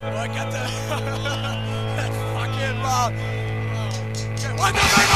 I got the fucking okay, 1, 2, 3.